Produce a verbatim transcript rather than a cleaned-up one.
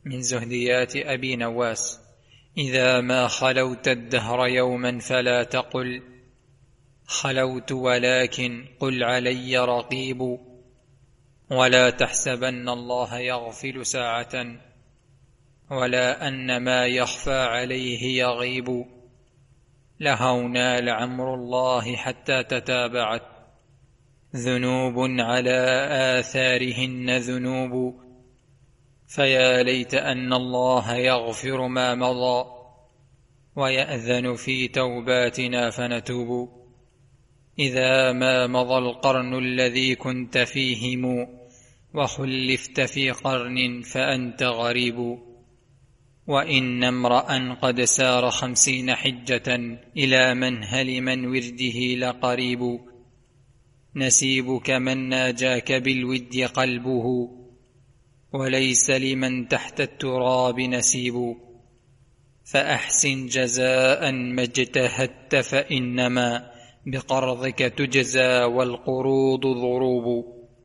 من زهديات أبي نواس: إذا ما خلوت الدهر يوما فلا تقل خلوت، ولكن قل علي رقيب. ولا تحسبن الله يغفل ساعة، ولا أن ما يخفى عليه يغيب. لهونا لعمر الله حتى تتابعت ذنوب على آثارهن ذنوب. فيا ليت أن الله يغفر ما مضى، ويأذن في توباتنا فنتوب. إذا ما مضى القرن الذي كنت فيهم، وخلفت في قرن فأنت غريب. وإن امرأ قد سار خمسين حجة، إلى منهل من ورده لقريب. نسيبك من ناجاك بالود قلبه، وليس لمن تحت التراب نسيب. فأحسن جزاء ما اجتهدت، فإنما بقرضك تجزى والقروض ضروب.